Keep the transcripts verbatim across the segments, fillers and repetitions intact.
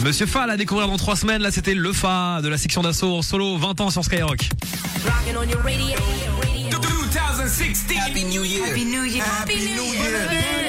Monsieur Fall à découvrir dans trois semaines. Là, c'était le Fa de la section d'assaut en solo, vingt ans sur Skyrock. Rocking on your radio. twenty sixteen. Happy New Year. Happy New Year. Happy New Year.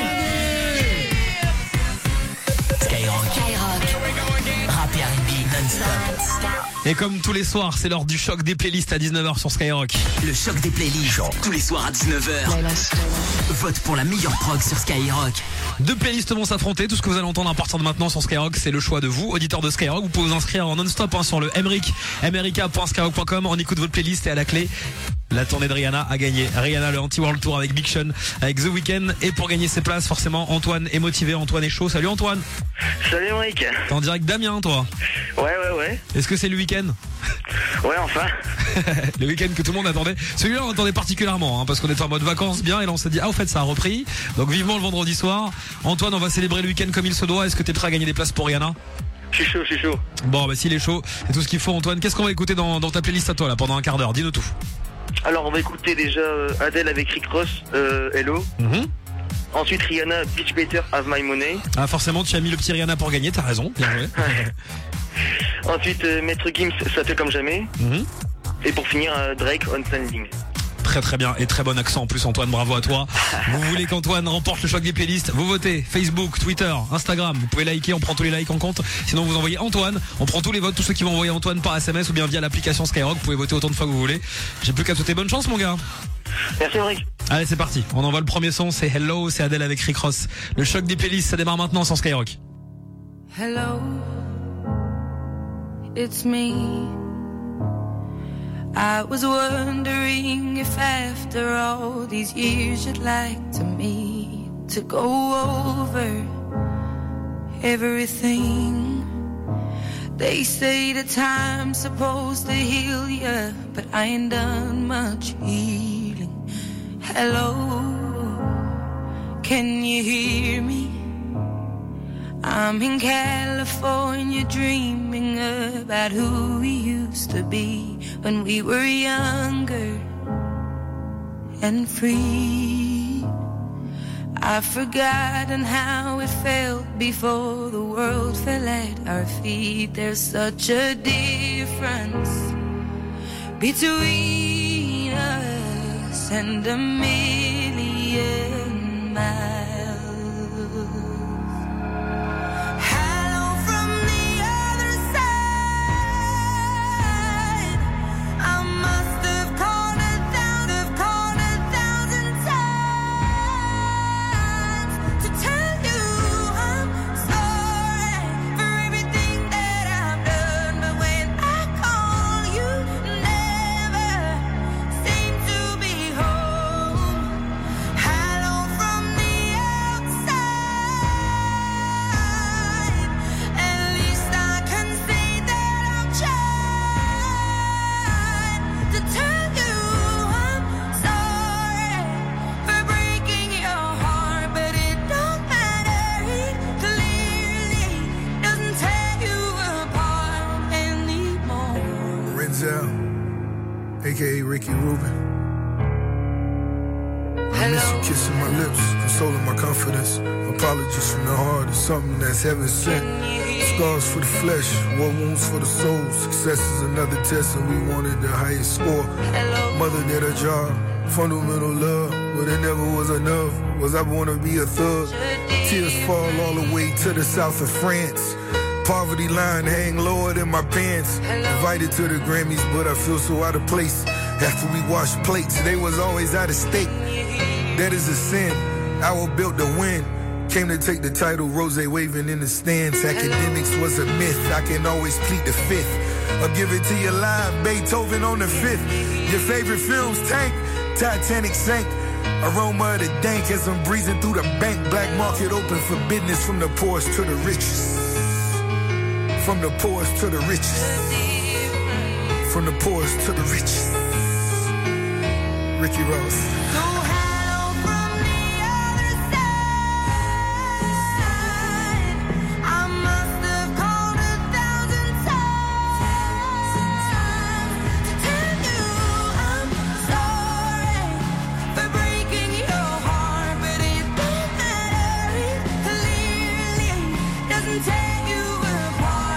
Skyrock. Skyrock. Rap et R and B non-stop. Et comme tous les soirs, c'est l'heure du choc des playlists à dix-neuf heures sur Skyrock. Le choc des playlists. Tous les soirs à dix-neuf heures. Vote pour la meilleure prog sur Skyrock. Deux playlists vont s'affronter. Tout ce que vous allez entendre à partir de maintenant sur Skyrock, c'est le choix de vous, auditeurs de Skyrock. Vous pouvez vous inscrire en non-stop hein, sur le emric, m r i k point skyrock point com. On écoute votre playlist et à la clé, la tournée de Rihanna a gagné. Rihanna, le Anti-World Tour avec Big Sean, avec The Weeknd. Et pour gagner ses places, forcément, Antoine est motivé. Antoine est chaud. Salut Antoine. Salut Emric. T'es en direct Damien, toi. Ouais, ouais, ouais. Est-ce que c'est le week-end? Ouais, enfin. Le week-end que tout le monde attendait. Celui-là, on attendait particulièrement, hein, parce qu'on était en mode vacances bien. Et là, on s'est dit, ah, au fait, ça a repris. Donc, vivement le vendredi soir. Antoine, on va célébrer le week-end comme il se doit. Est-ce que t'es prêt à gagner des places pour Rihanna? Je suis chaud, je suis chaud. Bon, bah, s'il est chaud, c'est tout ce qu'il faut, Antoine. Qu'est-ce qu'on va écouter dans, dans ta playlist à toi, là, pendant un quart d'heure? Dis-nous tout. Alors, on va écouter déjà euh, Adele avec Rick Ross, euh, Hello. Mm-hmm. Ensuite, Rihanna, Bitch Better Have My Money. Ah, forcément, tu as mis le petit Rihanna pour gagner, t'as raison. Bien joué. Ensuite, euh, Maître Gims, Ça fait comme jamais. Mm-hmm. Et pour finir, euh, Drake, On Standing. Très très bien et très bon accent en plus Antoine, bravo à toi. Vous voulez qu'Antoine remporte le choc des playlists, vous votez Facebook, Twitter, Instagram, vous pouvez liker, on prend tous les likes en compte. Sinon vous envoyez Antoine, on prend tous les votes, tous ceux qui vont envoyer Antoine par S M S ou bien via l'application Skyrock, vous pouvez voter autant de fois que vous voulez. J'ai plus qu'à souhaiter bonne chance mon gars. Merci Emric. Allez c'est parti, on envoie le premier son, c'est Hello, c'est Adele avec Rick Ross. Le choc des playlists, ça démarre maintenant sur Skyrock. Hello, it's me. I was wondering if after all these years you'd like to me to go over everything. They say the time's supposed to heal ya, but I ain't done much healing. Hello, can you hear me? I'm in California dreaming about who we used to be when we were younger and free. I've forgotten how it felt before the world fell at our feet. There's such a difference between us and a million miles. A K A Ricky Rubin. I miss you kissing my lips, consoling my confidence. Apologies from the heart is something that's heaven sent. Scars for the flesh, war wounds for the soul. Success is another test and we wanted the highest score. Mother did her job, fundamental love, but it never was enough. Was I born to be a thug? Tears fall all the way to the south of France. Poverty line hang lower than my pants. Invited to the Grammys, but I feel so out of place. After we washed plates, they was always out of state. That is a sin. Our built to win. Came to take the title, rose waving in the stands. Academics was a myth. I can always plead the fifth. Or give it to you live, Beethoven on the fifth. Your favorite films, Tank, Titanic sank. Aroma of the dank as I'm breezing through the bank. Black market open for business from the poorest to the richest. From the poorest to the richest. From the poorest to the richest. Ricky Ross. Doesn't take you apart.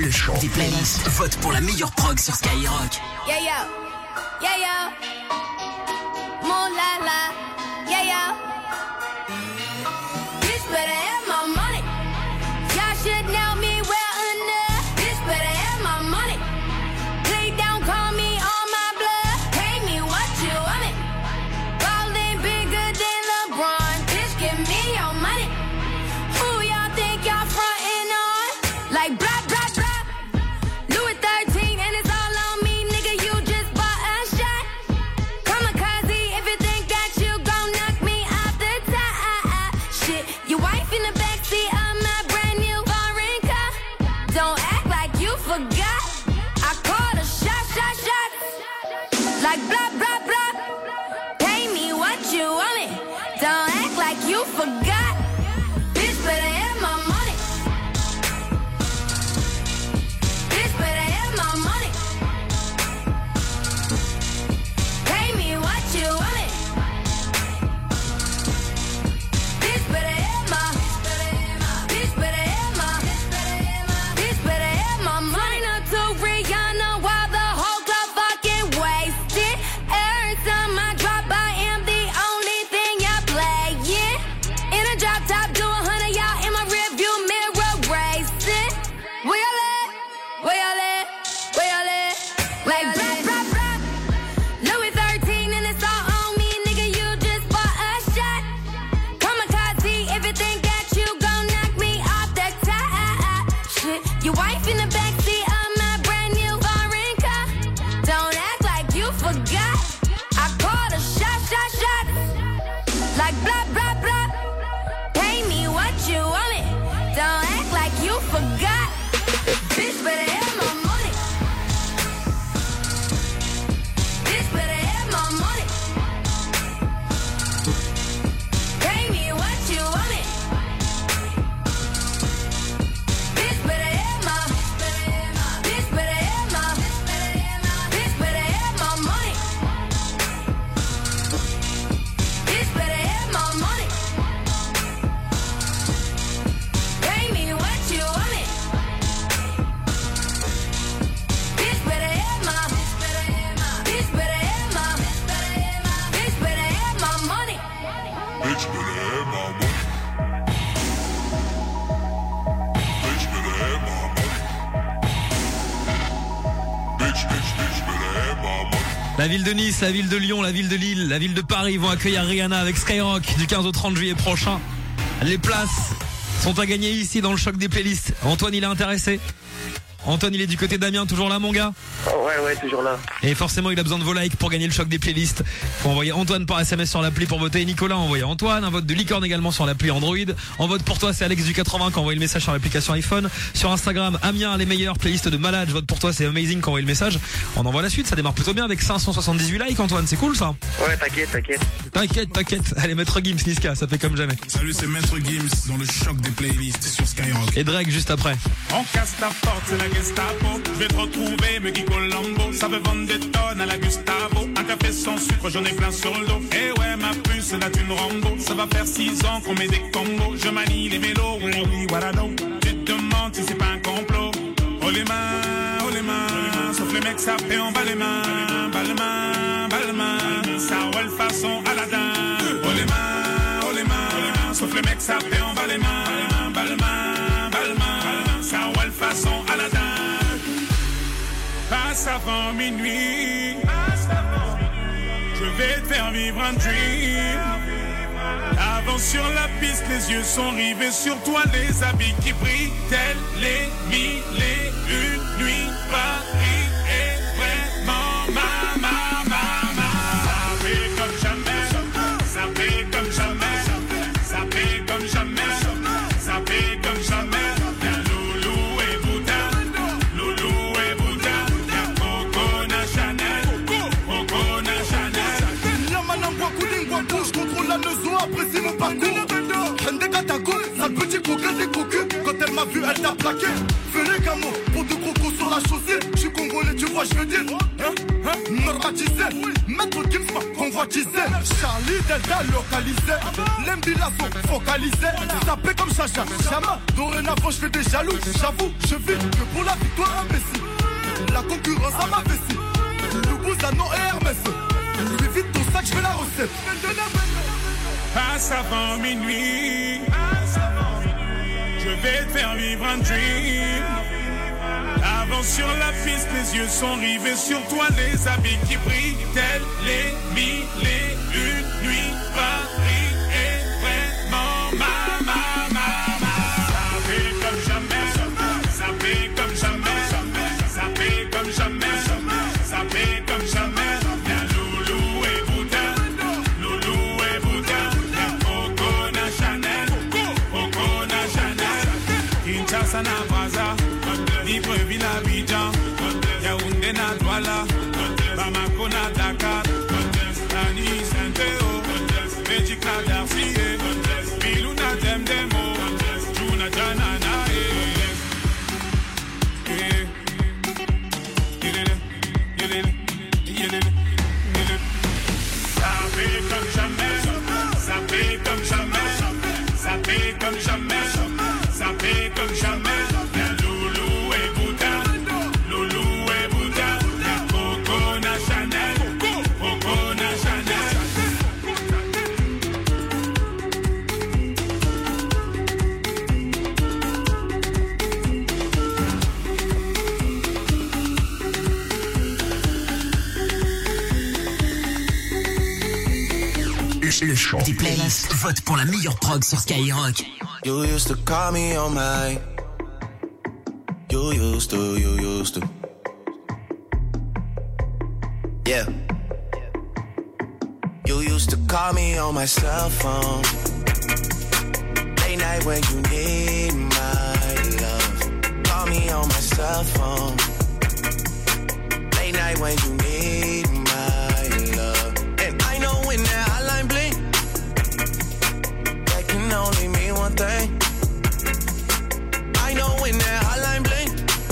Le choix des playlists. Vote pour la meilleure prog sur Skyrock. Yeah, yo. Yeah, yo. Moon la la. Yeah, yo. Bitch better have my money. Y'all should know me well enough. Bitch better have my money. Please don't call me on my blood. Pay me what you want it. Ballin' bigger than LeBron. Bitch, give me your money. Who y'all think y'all frontin' on? Like blah, blah, blah. Louis thirteen and it's all on me, nigga, you just bought a shot. Kamikaze, if you think that you gon' knock me off the top. Shit, your wife in the backseat of my brand new foreign car. Don't act like you forgot. I called a shot, shot, shot. Like blah, blah, blah. Pay me what you want it. Don't act like you forgot. Bitch better have my money. Bitch better have my money. Pay me what you want it. Bitch better have my. Bitch better have my. Bitch better have my money. Up to Rihanna while the whole club fucking wasted. Every time I drop, I am the only thing y'all playing. In a drop top, do a hundred, y'all in my rearview mirror racing. Where y'all at? Where y'all at? Where y'all at? Like blah, blah, blah. Louis thirteen and it's all on me, nigga, you just bought a shot. Kamikaze, if you think that you gon' knock me off the top. Shit, your wife in the backseat of my brand new foreign car. Don't act like you forgot. I called a shot, shot, shot. Like blah, blah, blah. Pay me what you want it. Don't act like you forgot. Bitch better have my money. Bitch better have my money. Pay me what you want it. Bitch better have my. Bitch better have my. Bitch better have my money. Bitch better have my money. Pay me what you want it. Bitch better have my. Bitch better have my. Bitch better have my money. Bitch better have my money. Bitch better have my money. Bitch, bitch, bitch better have my money. La ville de Nice, la ville de Lyon, la ville de Lille, la ville de Paris vont accueillir Rihanna avec Skyrock du quinze au trente juillet prochain. Les places sont à gagner ici dans le choc des playlists. Antoine, il est intéressé. Antoine, il est du côté d'Amiens, toujours là, mon gars. Ouais, ouais, toujours là. Et forcément, il a besoin de vos likes pour gagner le choc des playlists. Faut envoyer Antoine par S M S sur l'appli pour voter. Nicolas a envoyé Antoine. Un vote de Licorne également sur l'appli Android. En vote pour toi, c'est Alex du quatre-vingts qui a envoyé le message sur l'application iPhone. Sur Instagram, Amiens, les meilleures playlists de malades. Je vote pour toi, c'est Amazing qui a envoyé le message. On envoie la suite, ça démarre plutôt bien avec cinq cent soixante-dix-huit likes, Antoine. C'est cool, ça. Ouais, t'inquiète, t'inquiète. T'inquiète, t'inquiète. Allez, Maître Gims, Niska, ça fait comme jamais. Salut, c'est Maître Gims dans le choc des playlists sur Skyrock. Et Drake juste après. On casse ta porte, c'est la Gestapo. Je vais te retrouver, me Kiko Lambo. Ça veut vendre des tonnes à la Gustavo. Un café sans sucre, j'en ai plein sur le dos. Eh ouais, ma puce, là tu une Rambo. Ça va faire six ans qu'on met des combos. Je manie les mélos, oui, oui, voilà donc. Tu te demandes si c'est pas un complot. Oh les mains, oh les mains. Sauf les mecs, ça fait en bas les mains. Bas les mains, bas les mains. Ça roule façon Aladdin. Oh les mains, oh les mains. Sauf les mecs, ça fait en bas les mains. Bas les mains, bas les mains. Ça roule façon Aladdin. Passe avant minuit, je vais te faire vivre un dream. Avance sur la piste, les yeux sont rivés sur toi, les habits qui brillent, tels les mille et une nuits. Paris est vraiment ma, ma, ma, ma. Ça fait comme jamais, ça fait comme jamais, ça fait comme jamais, ça fait comme jamais. Apprécie mon parcours. Hende Katako, sale petit coquin des cocus. Quand elle m'a vu, elle t'a plaqué. Fais les camos pour deux crocos sur la chaussée. J'suis congolais, tu vois, je veux dire. Hein, hein, traumatisé. Maître Gims m'a convoitisé. Charlie Delta localisé. L'Embila sont focalisés. Tapé comme Chacha, Chama. Dorénavant je fais des jaloux. J'avoue, je vis que pour la victoire imbécile. La concurrence à ma vessie. Loubouzanon et Hermès. Lui vite ton sac, je fais la recette. Passe avant minuit. Je vais te faire vivre un dream. Avance sur la piste, les yeux sont rivés sur toi, les habits qui brillent, tels les mille et une nuits. Paris est vraiment ma, ma, ma, ma. Ça fait comme jamais, ça fait comme jamais, ça fait comme jamais, ça fait comme jamais. Y'a Loulou et Bouddha, Loulou et Bouddha. Y'a Coco na Chanel, Coco na Chanel. Kinshasa na Braza. Libreville à Abidjan, Yaoundé na Douala, Bamako na Dakar, Nani Saint-Théo, Belgique na Darcy, Bilou na Demdemo, Juna Janana. Ça fait comme jamais, ça fait comme jamais, ça fait comme jamais, ça fait comme jamais. Des playlists, vote pour la meilleure prog sur Skyrock. You used to call me on my. You used to, you used to. Yeah. You used to call me on my cell phone. Late night when you need my love. Call me on my cell phone. Late night when you need my love. And I know when that hotline blink, that can only mean one thing. I know when that hotline blink,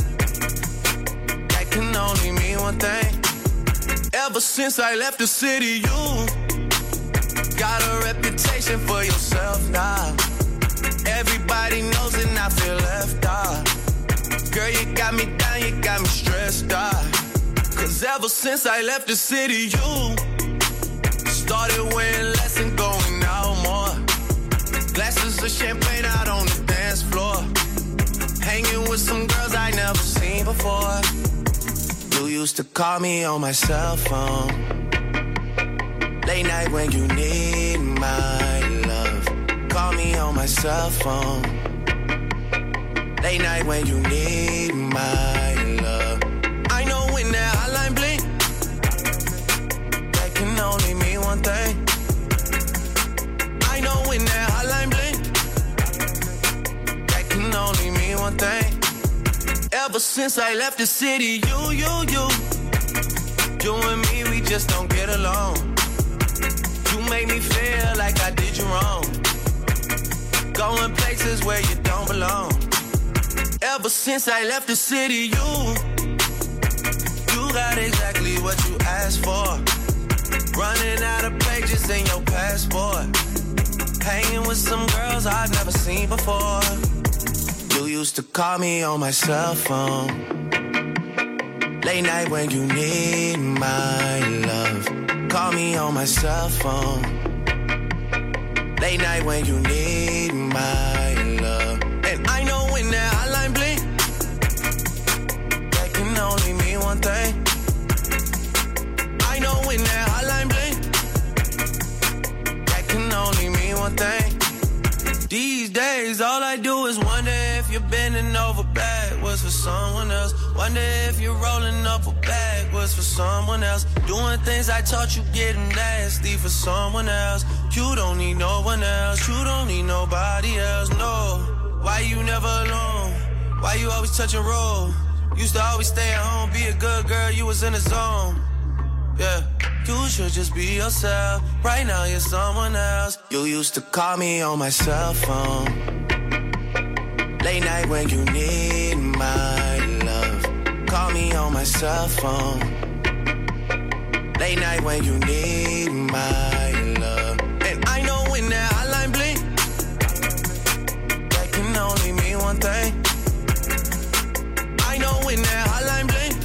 that can only mean one thing. Ever since I left the city, you got a reputation for yourself now. Everybody knows and I feel left out. Girl, you got me down, you got me stressed out. Cause ever since I left the city, you started wearing less and going out more. Glasses of champagne out on the dance floor. Hanging with some girls I never seen before. You used to call me on my cell phone. Late night when you need my love. Call me on my cell phone. Late night when you need my love. I know when that hotline blink, that can only mean one thing. I know when that hotline blink, that can only mean one thing. Ever since I left the city, you, you, you, you and me, we just don't get along. You make me feel like I did you wrong. Going places where you don't belong. Ever since I left the city, you, you got exactly what you asked for. Running out of pages in your passport. Hanging with some girls I've never seen before. You used to call me on my cell phone. Late night when you need my love. Call me on my cell phone. Late night when you need my love. And I know when that hotline blink, that can only mean one thing. I know when that hotline blink, that can only mean one thing. These days, all I do is wonder if you're bending over backwards for someone else. Wonder if you're rolling up a backwards for someone else. Doing things I taught you getting nasty for someone else. You don't need no one else. You don't need nobody else, no. Why you never alone? Why you always touch and roll? Used to always stay at home, be a good girl, you was in the zone. Yeah, you should just be yourself. Right now you're someone else. You used to call me on my cell phone. Late night when you need my love. Call me on my cell phone. Late night when you need my love. And I know when that hotline bling, that can only mean one thing. I know when that hotline bling,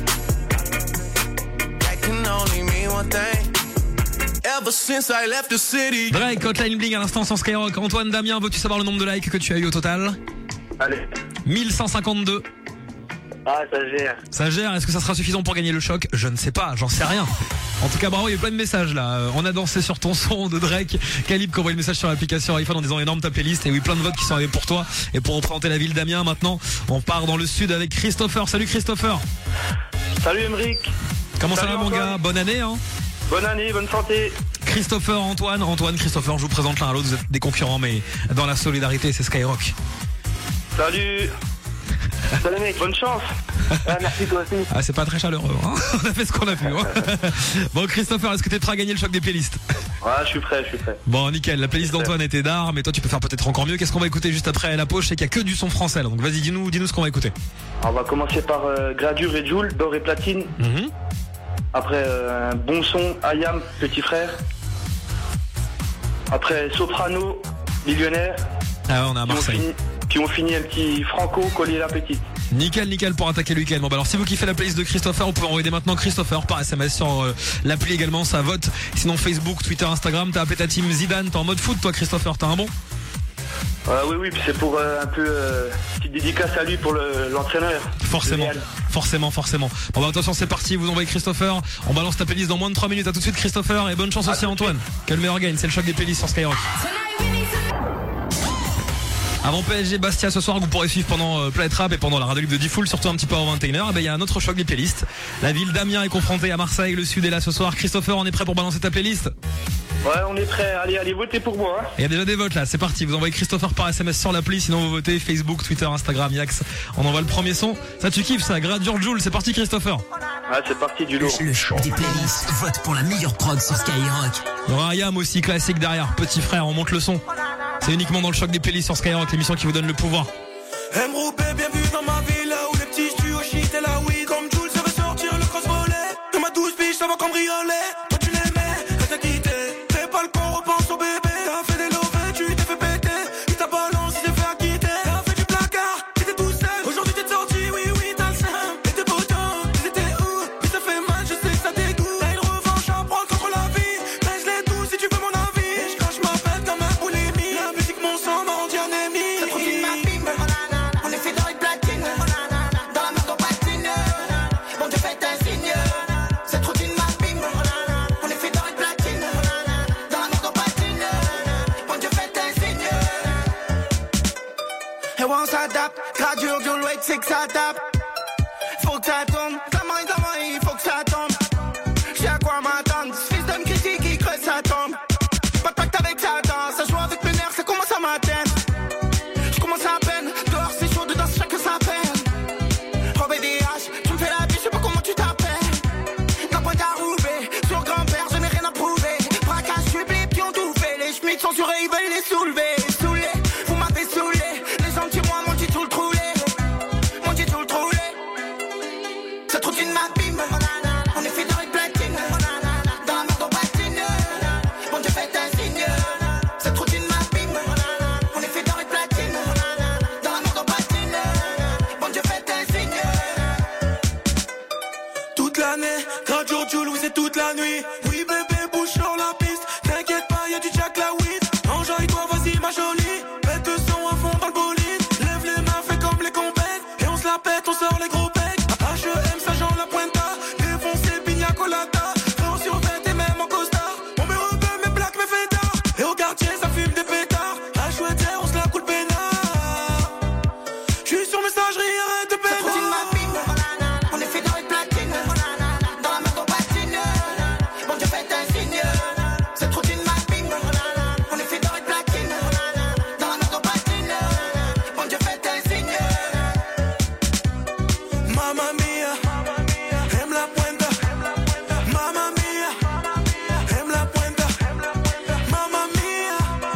that can only mean one thing. Ever since I left the city. Drake, Hotline Bling à l'instant sur Skyrock. Antoine Damien, veux-tu savoir le nombre de likes que tu as eu au total? Allez. mille cent cinquante-deux. Ah, ça gère. Ça gère, est-ce que ça sera suffisant pour gagner le choc? Je ne sais pas, j'en sais rien. En tout cas, bravo, il y a plein de messages là. On a dansé sur ton son de Drake. Calib qui envoie le message sur l'application iPhone en disant énorme ta playlist. Et oui, plein de votes qui sont arrivés pour toi. Et pour représenter la ville d'Amiens maintenant, on part dans le sud avec Christopher. Salut Christopher. Salut Emeric. Comment Salut ça va Antoine. mon gars? Bonne année hein. Bonne année, bonne santé. Christopher, Antoine, Antoine, Christopher, je vous présente l'un à l'autre, vous êtes des concurrents mais dans la solidarité c'est Skyrock. Salut. Salut mec, bonne chance. Ah, merci toi aussi. Ah c'est pas très chaleureux hein. On a fait ce qu'on a pu hein. Bon Christopher, est-ce que t'es prêt à gagner le choc des playlists? Ouais, je suis prêt, je suis prêt. Bon nickel, la playlist d'Antoine était d'art, mais toi tu peux faire peut-être encore mieux. Qu'est-ce qu'on va écouter juste après la pause? Je sais qu'il y a que du son français là, donc vas-y dis-nous, dis-nous ce qu'on va écouter. On va commencer par euh, Gradure et Joule, D'or et Platine. Mm-hmm. Après euh, Bon Son, Ayam, Petit Frère. Après Soprano, Millionnaire. Ah ouais, on est à Marseille. Puis on finit, puis on finit un petit Franco, Collier la Petite. Nickel, nickel pour attaquer le week-end. Bon bah alors si vous kiffez la playlist de Christopher, vous pouvez envoyer dès maintenant Christopher par S M S sur euh, l'appli également, ça vote. Sinon Facebook, Twitter, Instagram, t'as appelé ta team Zidane, t'es en mode foot toi Christopher, t'as un bon? Euh, oui, oui, puis c'est pour euh, un peu euh, petite dédicace à lui pour le, l'entraîneur. Forcément, Génial. forcément, forcément. Bon bah attention, c'est parti, vous envoyez Christopher. On balance ta playlist dans moins de trois minutes. À tout de suite Christopher et bonne chance à aussi Antoine. Que le meilleur gagne, c'est le choc des playlists sur Skyrock. Avant P S G Bastia ce soir que vous pourrez suivre pendant euh, Planet Rap et pendant la radio libre de Diffoul, surtout un petit peu avant vingt et une heures, eh ben, il y a un autre choc des playlists. La ville d'Amiens est confrontée à Marseille, le sud est là ce soir. Christopher, on est prêt pour balancer ta playlist? Ouais, on est prêt. Allez, allez, votez pour moi. Hein. Il y a déjà des votes là, c'est parti. Vous envoyez Christopher par S M S sur l'appli, sinon vous votez Facebook, Twitter, Instagram, Yax. On envoie le premier son. Ça tu kiffes ça, Gradure Joule, c'est parti Christopher. Ouais, c'est parti du lourd. Le choc des playlists. Vote pour la meilleure prog sur Skyrock. Il y aura Ayam aussi, classique derrière. Petit frère, on monte le son. C'est uniquement dans le choc des playlists sur Skyrock, l'émission qui vous donne le pouvoir. M-Roupé, bien vu dans ma ville, là où les petits stuent au shit et la weed. Comme Jules, ça veut sortir le cross-volet. De ma douce biche, ça va cambrioler. Toi tu l'aimais, elle t'a quitté. Fais pas le con, repense au bébé. T'as fait des lovés, tu t'es fait péter. Il t'a balancé, il s'est fait acquitter. T'as fait du placard, t'étais tout seul. Aujourd'hui t'es sorti, oui, oui, t'as le seum. Et tes potins, ils étaient où? Puis ça fait mal, je sais que ça dégoûte. T'as une revanche à prendre contre la vie. Baise-les tous si tu veux mon avis. Je crache ma peine comme un boulimie. La musique, mon sang, m'a rendu un ennemi. C'est trop une ma bim. On est fait d'or et de platine. Dans la merde on patine. Bon Dieu fait un signe. Cette routine m'abîme. On est fait d'or et de platine. Dans la merde on patine. Bon Dieu fait un signe. Et ouais on s'adapte. Gradure, du wait c'est que ça tape. Faut que ça tombe. Ça m'arrive, ça m'arrive, faut que ça tombe. J'ai à quoi m'attendre. Ce fils de me critique, il creuse sa tombe. Pas de pacte avec Satan. Ça joue avec mes nerfs, ça commence à m'atteindre. Je commence à peine. Dehors c'est chaud, dedans c'est chacun sa peine. Oh B D H, tu me fais la vie, je sais pas comment tu t'appelles. D'un point à rouver. Sur grand-père, je n'ai rien à prouver. Braquage, je suis blé, puis on tout fait. Les schmitts sont surés, ils veulent les soulever. Saoulé, vous m'avez saoulé. Les gens de moi m'ont dit tout le troulé. M'ont dit tout le troulé. Cette routine m'abîme. On est fait d'or et de platine. Dans la merde on patine. Bon Dieu fait un signe. Cette routine m'abîme. On est fait d'or et de platine. Dans la merde on patine. Bon Dieu fait un signe. Toute l'année, Gradure Joule, oui c'est toute la nuit. Oui bébé, bouge sur la piste. T'inquiète pas, y'a du Jack la weed. Enjoy-toi, vas-y ma jolie. Pète le son à fond dans le bolide. Lève les mains, fais comme les compètes. Et on se la pète, on sort les gros pecs. H E M, Saint-Jean, la Pointa. Défoncé, pina colada. Frère sur vingt et même en costard. On met rebeu, mes black, mes fêtards. Et au quartier, ça fume des pétards. À chouette, on se la coule peinard. J'suis sur messagerie, arrête de pétard. Cette routine m'abîme. On est fait d'or et de platine. Dans la merde on patine. Bon Dieu fait un signe. Cette routine m'abîme. On est fait d'or et de platine. Dans la merde on patine. Bon Dieu fait un signe. Mamma mia, aime la Pointa. Mamma mia, aime la Pointa. Mamma mia,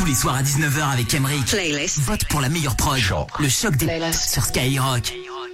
tous les soirs à dix-neuf heures avec Emric. Playlist. Vote pour la meilleure prod. Le choc des playlists sur Skyrock.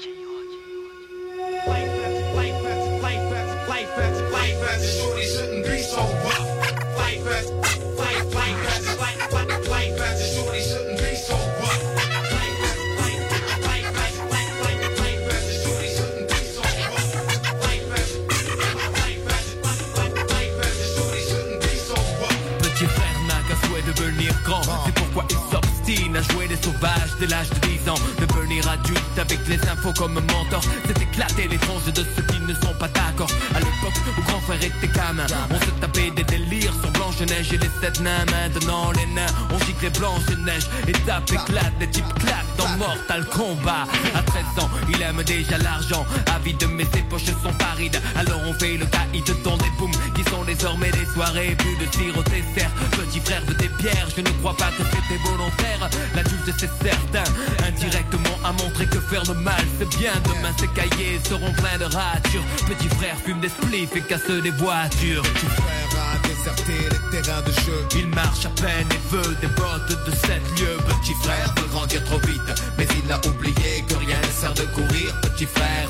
C'est pourquoi il s'obstine à jouer les sauvages dès l'âge de dix ans. Devenir adulte avec les infos comme mentor, c'est éclater les tranches de ceux qui ne sont pas d'accord. À l'époque où grand frère était gamin, on se tapait des délires sur Blanche-Neige et les sept nains. Maintenant les nains, on gicle les Blanche-Neige et tape éclate, des types claquent dans Mortal Kombat. À treize ans, il aime déjà l'argent, avide mais ses poches sont parides. Alors on fait le caïd dans des booms qui sont désormais des soirées. Plus de tir au dessert, petit frère veut des bières. Je ne crois pas que c'était volontaire, l'adulte c'est certain. Indirectement à montrer que faire le mal c'est bien. Demain ses cahiers seront pleins de ratures. Petit frère fume des spliffs et casse des voitures. Petit frère a déserté les terrains de jeu. Il marche à peine et veut des bottes de sept lieues. Petit frère veut grandir trop vite, mais il a oublié que rien ne sert de courir. Petit frère.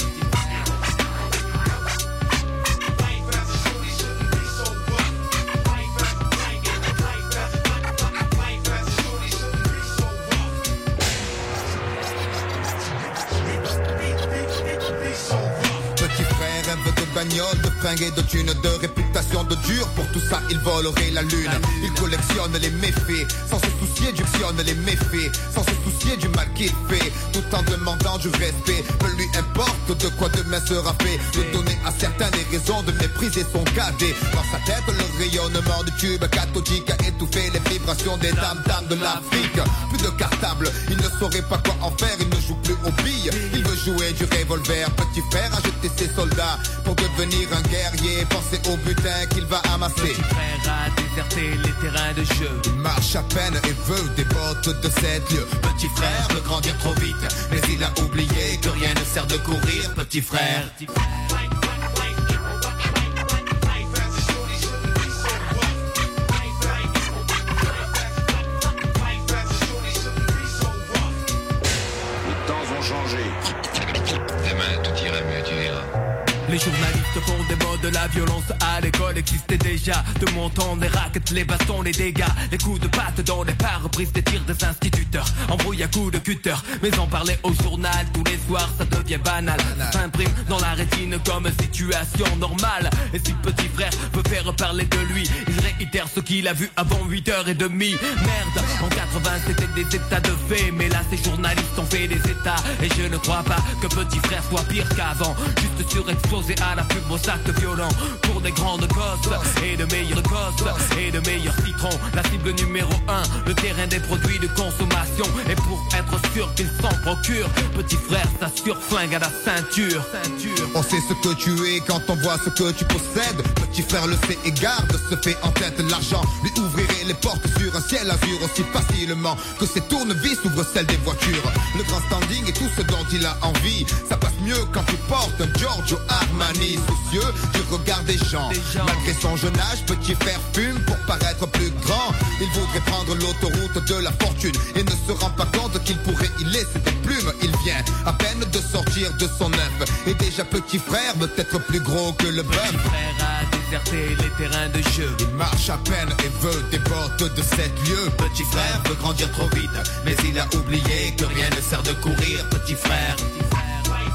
bagnole, de fringues et de thunes, de réputation de dur. Pour tout ça, il volerait la lune. Il collectionne les méfaits, sans se soucier du sionne les méfaits, sans se soucier du mal qu'il fait, tout en demandant du respect. Peu lui importe de quoi demain sera fait. De donner à certains des raisons de mépriser son cadet. Dans sa tête, le rayonnement du tube cathodique a étouffé les vibrations des dames-dames de l'Afrique. Plus de cartable, il ne saurait pas quoi en faire. Il ne joue plus aux billes, il veut jouer du revolver. Petit frère a jeté ses soldats pour devenir un guerrier. Pensez au butin qu'il va amasser. Petit frère a déserté les terrains de jeu. Il marche à peine et veut des bottes de sept lieues. Petit frère veut grandir trop vite, mais il a oublié que rien ne sert de courir. Petit frère, petit frère. Les journalistes font des modes, la violence à l'école existait déjà. De mon temps, les raquettes, les bâtons, les dégâts, les coups de patte dans les pare-brises des tirs des instituteurs. Embrouille à coups de cutter, mais en parler au journal tous les soirs, ça devient banal. Ça s'imprime dans la rétine comme situation normale. Et si petit frère veut faire parler de lui, il réitère ce qu'il a vu avant huit heures trente. Merde, en quatre-vingts c'était des états de fait, mais là ces journalistes ont fait des états. Et je ne crois pas que petit frère soit pire qu'avant, juste surexposé à la pub aux actes violents. Pour des grandes causes et de meilleurs gosses et de meilleurs citrons. La cible numéro un, le terrain des produits de consommation. Et pour être sûr qu'ils s'en procurent, petit frère s'assure flingue à la ceinture. On sait ce que tu es quand on voit ce que tu possèdes. Petit frère le sait et garde, se fait en tête l'argent. Lui ouvrirait les portes sur un ciel azur aussi facilement que ses tournevis ouvrent celles des voitures. Le grand standing et tout ce dont il a envie, ça passe mieux quand tu portes un Giorgio Armani. Soucieux du regard des gens, malgré son jeune âge, petit frère fume pour paraître plus grand. Il voudrait prendre l'autoroute de la fortune et ne se rend pas compte qu'il pourrait y laisser des plumes. Il vient à peine de sortir de son œuf et déjà petit frère veut être plus gros que le bœuf. Petit frère a déserté les terrains de jeu. Il marche à peine et veut des bottes de sept lieues. Petit frère veut grandir trop vite, mais il a oublié que rien ne sert de courir. Petit frère, petit frère.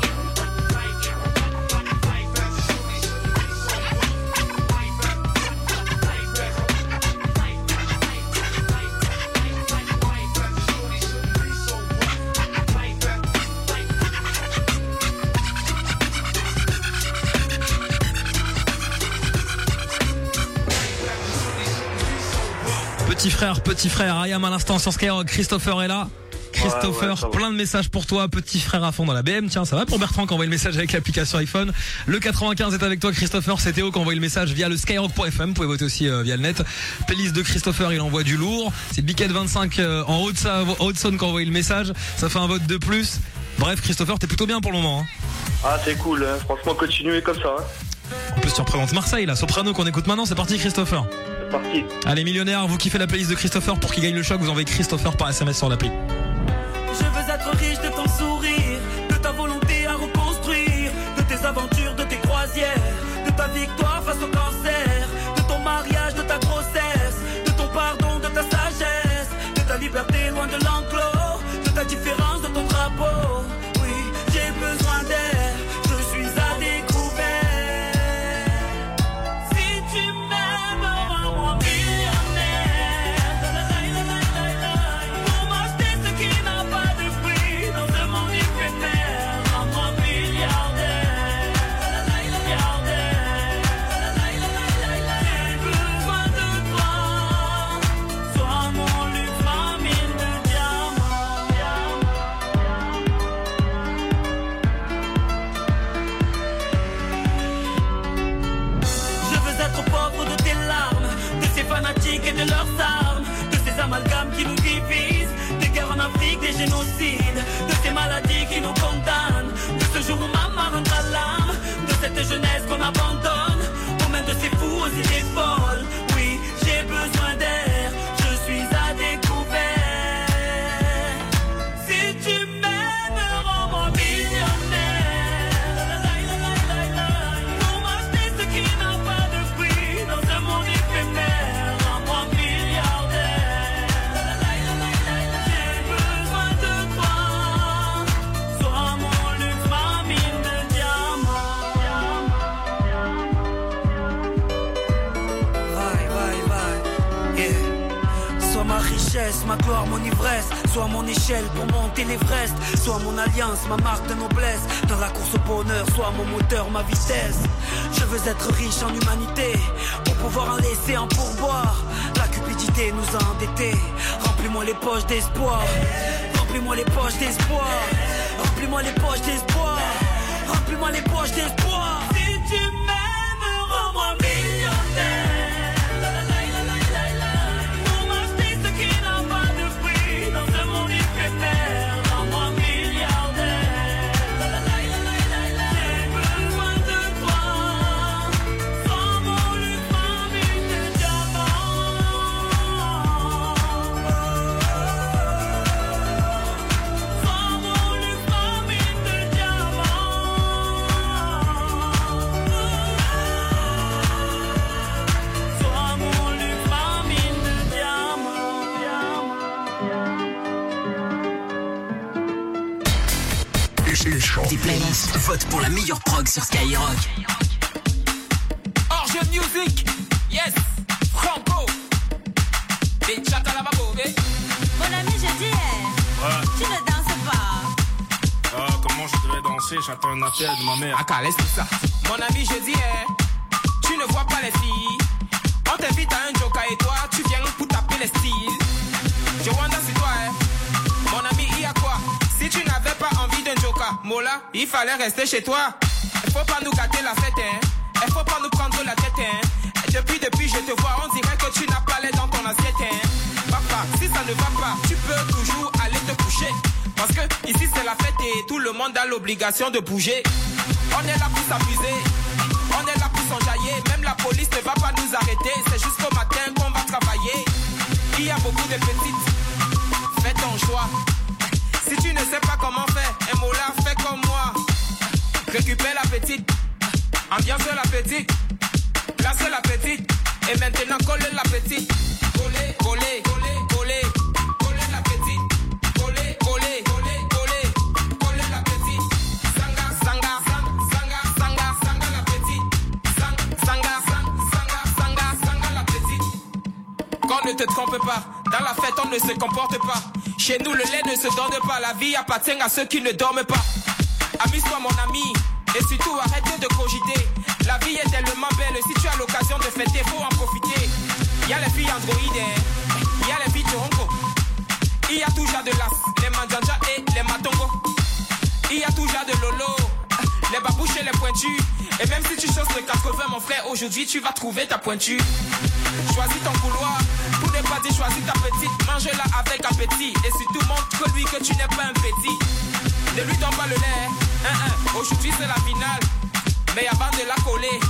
Petit frère, petit frère, Ayam à l'instant sur Skyrock, Christopher est là. Christopher, ouais, ouais, plein de messages pour toi, petit frère à fond dans la B M. Tiens, ça va pour Bertrand qui envoie le message avec l'application iPhone. Le quatre-vingt-quinze est avec toi, Christopher. C'est Théo qui envoie le message via le skyrock point f m. Vous pouvez voter aussi euh, via le net. Playlist de Christopher, il envoie du lourd. C'est Biquet vingt-cinq euh, en Haute-Saône qui envoie le message. Ça fait un vote de plus. Bref, Christopher, t'es plutôt bien pour le moment. Hein. Ah, c'est cool. Hein. Franchement, continuez comme ça. Hein. peu surprenante. Marseille, là, soprano qu'on écoute maintenant, c'est parti Christopher. C'est parti. Allez millionnaire, vous kiffez la playlist de Christopher, pour qu'il gagne le choc, vous envoyez Christopher par S M S sur l'appli. Je veux être riche de ton sourire, de ta volonté à reconstruire, de tes aventures, de tes croisières, de ta victoire face au cancer, de ton mariage, de ta grossesse, de ton pardon, de ta sagesse, de ta liberté loin de l'enclos, de ta différence, de ton drapeau. Oui, j'ai besoin d'air, je suis à découvert. Si tu m'aimes, rends-moi millionnaire. Pour m'acheter ce qui n'a pas de prix dans ce monde éphémère. Rends-moi milliardaire. Milliardaire. J'ai besoin de toi. Sois mon luxe, ma mine de diamants. Je veux être pauvre de tes larmes, de ces fanatiques et de leurs armes, de ces amalgames qui nous divisent, des guerres en Afrique, des génocides, de ces maladies qui nous condamnent, de ce jour où maman rendra l'âme, de cette jeunesse qu'on abandonne, aux mains de ces fous aux idées folles. Oui, j'ai besoin d'air, je suis à découvert. Si tu m'aimes, rends-moi millionnaire. Pour m'acheter ce qui n'a pas de prix dans ce monde éphémère. Rends-moi milliardaire. J'ai besoin de toi. Sois mon luxe, ma mine de diamants. Vai, vai, vai, yeah. Sois ma richesse, ma gloire, mon ivresse. Sois mon échelle pour monter l'Everest. Sois mon alliance, ma marque de noblesse. Dans la course au bonheur, sois mon moteur, ma vitesse. Je veux être riche en humanité pour pouvoir en laisser en pourboire. La cupidité nous a endettés. Remplis-moi les poches d'espoir. Remplis-moi les poches d'espoir. Remplis-moi les poches d'espoir. Remplis-moi les poches d'espoir. Si tu m'aimes, rends-moi millionnaire. Pour m'acheter ce qui n'a pas de prix dans ce monde éphémère. Rends-moi milliardaire. J'ai besoin de toi. Sois mon luxe, ma mine de diamants. Sois mon luxe, ma mine de diamants. Sois mon luxe, ma mine de diamants. Des playlists. Vote pour la meilleure prog sur Skyrock. Orge Music, yes, Franco. Des chats à la babo, eh. Mon ami, je dis, Ouais. tu ne danses pas. Ah, comment je devrais danser? J'attends un appel de ma mère. Ah, laisse tout ça. Mon ami, je dis, eh, tu ne vois pas les filles. On t'invite à un joker et toi, tu viens pour taper les styles. Je wonder sur toi, eh. Mon ami, il y a quoi? Si tu n'avais pas envie d'un joker, Mola, il fallait rester chez toi. Il faut pas nous gâter la fête, hein. Il faut pas nous prendre la tête, hein. Et depuis, depuis, je te vois, on dirait que tu n'as pas l'air dans ton assiette, hein. Papa, si ça ne va pas, tu peux toujours aller te coucher. Parce que ici c'est la fête et tout le monde a l'obligation de bouger. On est là pour s'amuser, on est là pour s'enjailler. Même la police ne va pas nous arrêter, c'est jusqu'au matin qu'on va travailler. Il y a beaucoup de petites, fais ton choix. Si tu ne sais pas comment faire, un mot là, fais comme moi. Récupère la petite, ambiance la petite, place la petite. Et maintenant colle la petite. Coller, coller, coller, coller, coller la petite. Coller, coller, coller, coller, coller la petite. Sanga, sanga, sanga, sanga, sanga la petite. Sanga, sanga, sanga, sanga, sanga la petite. Qu'on ne te trompe pas, dans la fête on ne se comporte pas. Chez nous le lait ne se donne pas, la vie appartient à ceux qui ne dorment pas. Amuse-toi mon ami, et surtout arrête de cogiter. La vie est tellement belle, si tu as l'occasion de fêter, faut en profiter. Il y a les filles androïdes, il y a les filles Toronko. Il y a toujours de l'as, les mandanja et les matongo. Il y a toujours de lolo, les babouches et les pointus. Et même si tu choses le quatre-vingts mon frère, aujourd'hui tu vas trouver ta pointure. Choisis ton couloir, pour ne pas dire choisis ta petite. Mange-la avec appétit, et surtout montre lui que tu n'es pas un petit. Ne lui donne pas le lait, hein, hein. Aujourd'hui c'est la finale. Mais avant de la coller,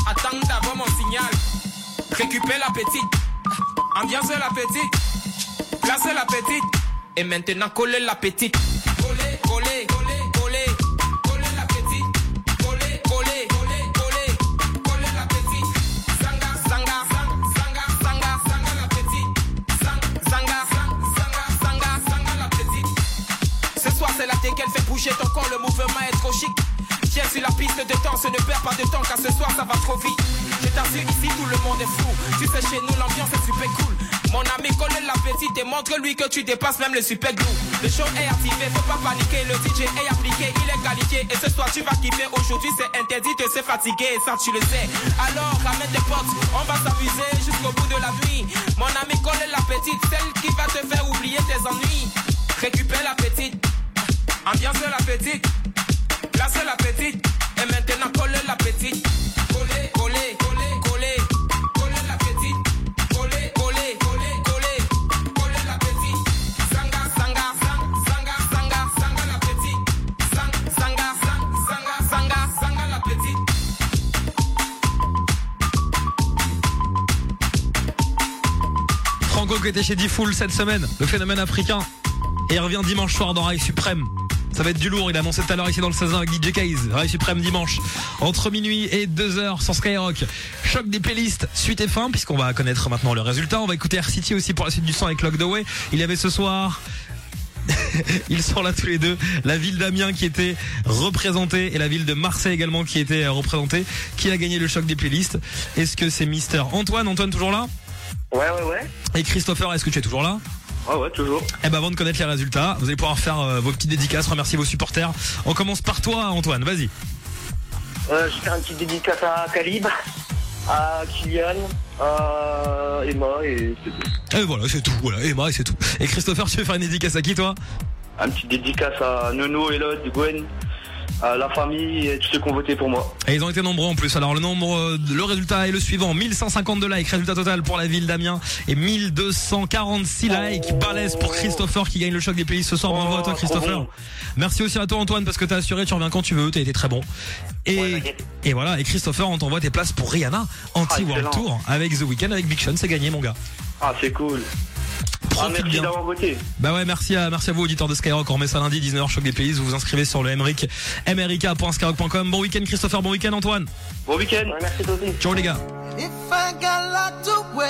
attends d'abord mon signal. Récupère la petite, ambiance la petite, place la petite, et maintenant coller la petite. Coller, coller, coller, coller, coller la petite. Coller, coller, coller, coller, coller la petite. Sanga, sanga, sanga, sanga, sanga la petite. Sanga, sanga, sanga, sanga la petite. Ce soir c'est la thé qu'elle fait bouger ton corps, le mouvement est trop chic. Tiens sur la piste de danse, ne perds pas de temps car ce soir ça va trop vite. Je t'assure ici tout le monde est fou. Tu sais chez nous l'ambiance est super cool. Mon ami colle la petite et montre-lui que tu dépasses même le super glue. Le show est activé, faut pas paniquer. Le D J est appliqué, il est qualifié. Et ce soir tu vas kiffer. Aujourd'hui c'est interdit de se fatiguer, et ça tu le sais. Alors ramène tes potes, on va s'amuser jusqu'au bout de la nuit. Mon ami colle la petite, celle qui va te faire oublier tes ennuis. Récupère la petite, ambiance la petite, place la petite, et maintenant colle la petite. Coller, coller, coller, coller, coller la petite. Coller, coller, coller, coller, coller la petite. Sanga, sanga, sanga, sanga, sanga la petite. Sanga, sanga, sanga, sanga, sanga la petite. Franco qui était chez D-Fool cette semaine, le phénomène africain. Et il revient dimanche soir dans Rail Suprême. Ça va être du lourd, il a annoncé tout à l'heure ici dans le seize avec D J Kaze. Rail Suprême dimanche, entre minuit et deux heures sur Skyrock. Choc des playlists, suite et fin, puisqu'on va connaître maintenant le résultat. On va écouter R City aussi pour la suite du son avec Locked Away. Il y avait ce soir... Ils sont là tous les deux. La ville d'Amiens qui était représentée et la ville de Marseille également qui était représentée. Qui a gagné le choc des playlists? Est-ce que c'est Mister Antoine? Antoine toujours là? Ouais, ouais, ouais. Et Christopher, est-ce que tu es toujours là? Ah ouais, toujours. Eh ben avant de connaître les résultats, vous allez pouvoir faire euh, vos petites dédicaces, remercier vos supporters. On commence par toi Antoine, vas-y. Euh, je vais faire une petite dédicace à Calibre, à Kylian, à Emma et c'est tout. Et voilà, c'est tout, voilà, Emma et c'est tout. Et Christopher, tu veux faire une dédicace à qui toi? Un petit dédicace à Nono, Elod, Gwen, à la famille et tous ceux qui ont voté pour moi. Et ils ont été nombreux en plus. Alors le nombre, le résultat est le suivant: mille cent cinquante-deux likes, résultat total pour la ville d'Amiens, et mille deux cent quarante-six likes. Balèze pour Christopher qui gagne le choc des playlists ce soir. Bravo à toi Christopher. Merci aussi à toi Antoine parce que t'as assuré, tu reviens quand tu veux, t'as été très bon. Et, ouais, et voilà, et Christopher, on t'envoie tes places pour Rihanna Anti-World ah, Tour avec The Weeknd, avec Big Sean, c'est gagné mon gars. Ah c'est cool. Ah, merci bien d'avoir voté. Bah ouais, merci à, merci à vous auditeurs de Skyrock. On remet ça lundi dix-neuf heures choc des playlists. Vous vous inscrivez sur le Emric, m r i k point skyrock point com. Bon week-end Christopher, bon week-end Antoine. Bon week-end. Ouais, merci toi aussi. Ciao les gars.